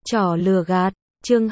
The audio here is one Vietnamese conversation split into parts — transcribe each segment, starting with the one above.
Trò lừa gạt, chương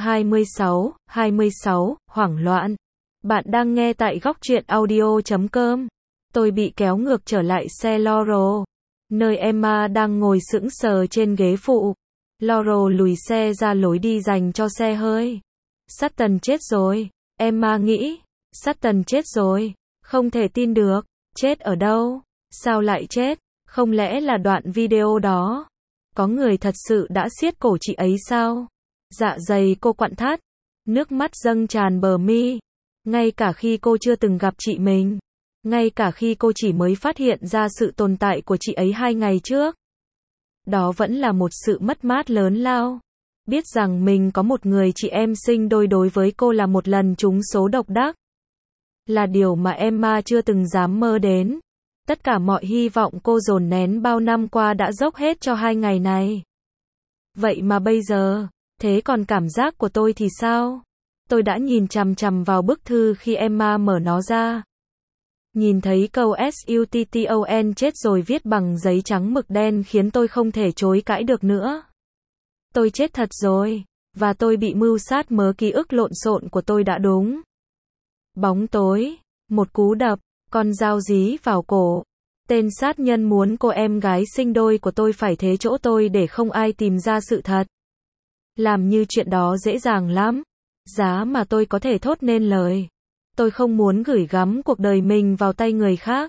26, hoảng loạn. Bạn đang nghe tại góc truyện audio.com. Tôi bị kéo ngược trở lại xe Laurel, nơi Emma đang ngồi sững sờ trên ghế phụ. Laurel lùi xe ra lối đi dành cho xe hơi. Sutton chết rồi, Emma nghĩ. Sutton chết rồi, không thể tin được. Chết ở đâu? Sao lại chết? Không lẽ là đoạn video đó? Có người thật sự đã siết cổ chị ấy sao? Dạ dày cô quặn thắt, nước mắt dâng tràn bờ mi. Ngay cả khi cô chưa từng gặp chị mình, ngay cả khi cô chỉ mới phát hiện ra sự tồn tại của chị ấy 2 ngày trước. Đó vẫn là một sự mất mát lớn lao. Biết rằng mình có một người chị em sinh đôi đối với cô là một lần trúng số độc đắc. Là điều mà Emma chưa từng dám mơ đến. Tất cả mọi hy vọng cô dồn nén bao năm qua đã dốc hết cho 2 ngày này. Vậy mà bây giờ, thế còn cảm giác của tôi thì sao? Tôi đã nhìn chằm chằm vào bức thư khi Emma mở nó ra. Nhìn thấy câu SUTTON chết rồi viết bằng giấy trắng mực đen khiến tôi không thể chối cãi được nữa. Tôi chết thật rồi, và tôi bị mưu sát mớ ký ức lộn xộn của tôi đã đúng. Bóng tối, một cú đập, con dao dí vào cổ. Tên sát nhân muốn cô em gái sinh đôi của tôi phải thế chỗ tôi để không ai tìm ra sự thật. Làm như chuyện đó dễ dàng lắm. Giá mà tôi có thể thốt nên lời. Tôi không muốn gửi gắm cuộc đời mình vào tay người khác.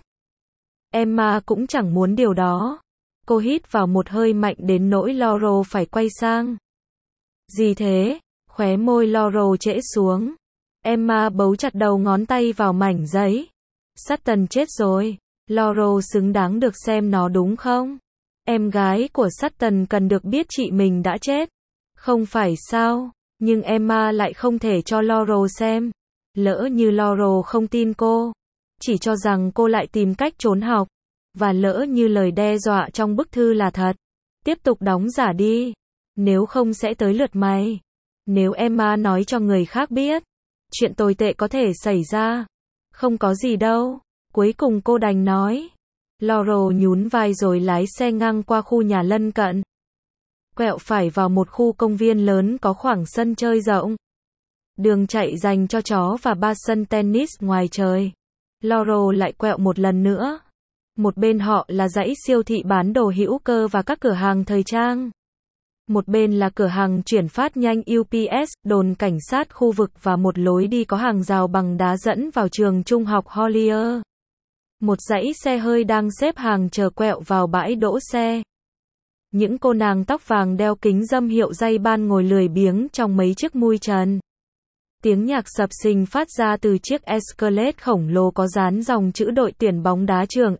Emma cũng chẳng muốn điều đó. Cô hít vào một hơi mạnh đến nỗi Laurel phải quay sang. Gì thế? Khóe môi Laurel trễ xuống. Emma bấu chặt đầu ngón tay vào mảnh giấy. Sutton chết rồi. Laurel xứng đáng được xem nó đúng không? Em gái của Sutton cần được biết chị mình đã chết. Không phải sao? Nhưng Emma lại không thể cho Laurel xem. Lỡ như Laurel không tin cô, chỉ cho rằng cô lại tìm cách trốn học, và lỡ như lời đe dọa trong bức thư là thật, tiếp tục đóng giả đi. Nếu không sẽ tới lượt mày. Nếu Emma nói cho người khác biết, chuyện tồi tệ có thể xảy ra. Không có gì đâu. Cuối cùng cô đành nói. Laurel nhún vai rồi lái xe ngang qua khu nhà lân cận. Quẹo phải vào một khu công viên lớn có khoảng sân chơi rộng. Đường chạy dành cho chó và 3 sân tennis ngoài trời. Laurel lại quẹo một lần nữa. Một bên họ là dãy siêu thị bán đồ hữu cơ và các cửa hàng thời trang. Một bên là cửa hàng chuyển phát nhanh UPS, đồn cảnh sát khu vực và một lối đi có hàng rào bằng đá dẫn vào trường trung học Hollier. Một dãy xe hơi đang xếp hàng chờ quẹo vào bãi đỗ xe. Những cô nàng tóc vàng đeo kính râm hiệu Ray-Ban ngồi lười biếng trong mấy chiếc mui trần. Tiếng nhạc sập sình phát ra từ chiếc Escalade khổng lồ có dán dòng chữ đội tuyển bóng đá trường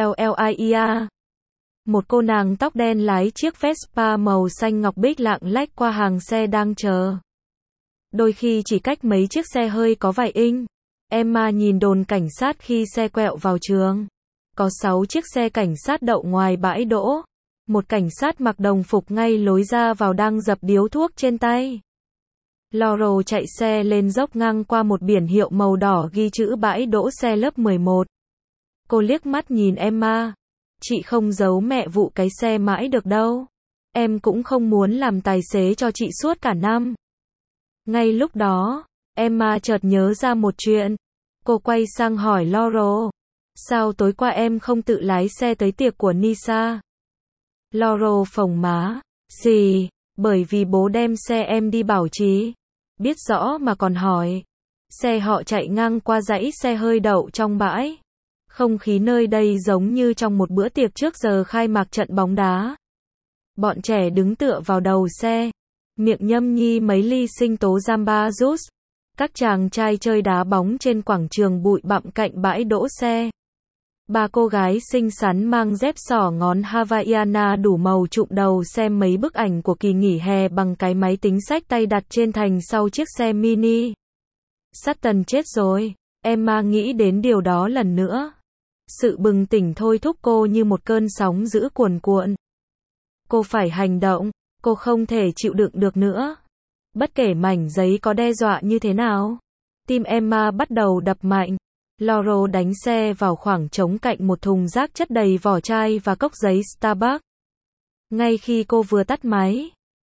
SOLLIA. Một cô nàng tóc đen lái chiếc Vespa màu xanh ngọc bích lạng lách qua hàng xe đang chờ. Đôi khi chỉ cách mấy chiếc xe hơi có vài inch. Emma nhìn đồn cảnh sát khi xe quẹo vào trường. Có 6 chiếc xe cảnh sát đậu ngoài bãi đỗ. Một cảnh sát mặc đồng phục ngay lối ra vào đang dập điếu thuốc trên tay. Laurel chạy xe lên dốc ngang qua một biển hiệu màu đỏ ghi chữ bãi đỗ xe lớp 11. Cô liếc mắt nhìn Emma. Chị không giấu mẹ vụ cái xe mãi được đâu. Em cũng không muốn làm tài xế cho chị suốt cả năm. Ngay lúc đó, Emma chợt nhớ ra một chuyện. Cô quay sang hỏi Laurel. Sao tối qua em không tự lái xe tới tiệc của Nisa? Laurel phồng má. Gì? Bởi vì bố đem xe em đi bảo trì. Biết rõ mà còn hỏi. Xe họ chạy ngang qua dãy xe hơi đậu trong bãi. Không khí nơi đây giống như trong một bữa tiệc trước giờ khai mạc trận bóng đá. Bọn trẻ đứng tựa vào đầu xe, miệng nhâm nhi mấy ly sinh tố Jamba Juice. Các chàng trai chơi đá bóng trên quảng trường bụi bặm cạnh bãi đỗ xe. 3 cô gái xinh xắn mang dép xỏ ngón Havaiana đủ màu trụm đầu xem mấy bức ảnh của kỳ nghỉ hè bằng cái máy tính xách tay đặt trên thành sau chiếc xe mini. Sutton chết rồi. Emma nghĩ đến điều đó lần nữa. Sự bừng tỉnh thôi thúc cô như một cơn sóng dữ cuồn cuộn. Cô phải hành động. Cô không thể chịu đựng được nữa. Bất kể mảnh giấy có đe dọa như thế nào. Tim Emma bắt đầu đập mạnh. Laurel đánh xe vào khoảng trống cạnh một thùng rác chất đầy vỏ chai và cốc giấy Starbucks. Ngay khi cô vừa tắt máy,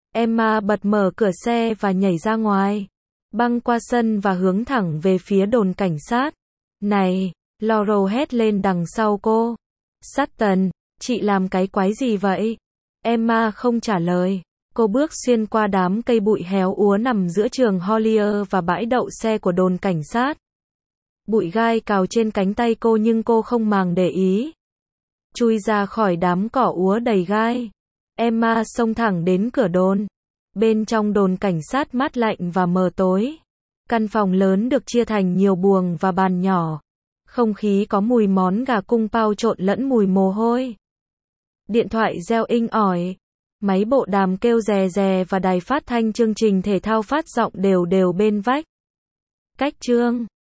Emma bật mở cửa xe và nhảy ra ngoài. Băng qua sân và hướng thẳng về phía đồn cảnh sát. Này, Laurel hét lên đằng sau cô. Sutton, chị làm cái quái gì vậy? Emma không trả lời. Cô bước xuyên qua đám cây bụi héo úa nằm giữa trường Hollier và bãi đậu xe của đồn cảnh sát. Bụi gai cào trên cánh tay cô nhưng cô không màng để ý. Chui ra khỏi đám cỏ úa đầy gai. Emma xông thẳng đến cửa đồn. Bên trong đồn cảnh sát mát lạnh và mờ tối. Căn phòng lớn được chia thành nhiều buồng và bàn nhỏ. Không khí có mùi món gà cung pao trộn lẫn mùi mồ hôi. Điện thoại reo inh ỏi. Máy bộ đàm kêu rè rè và đài phát thanh chương trình thể thao phát giọng đều đều bên vách. Cách chương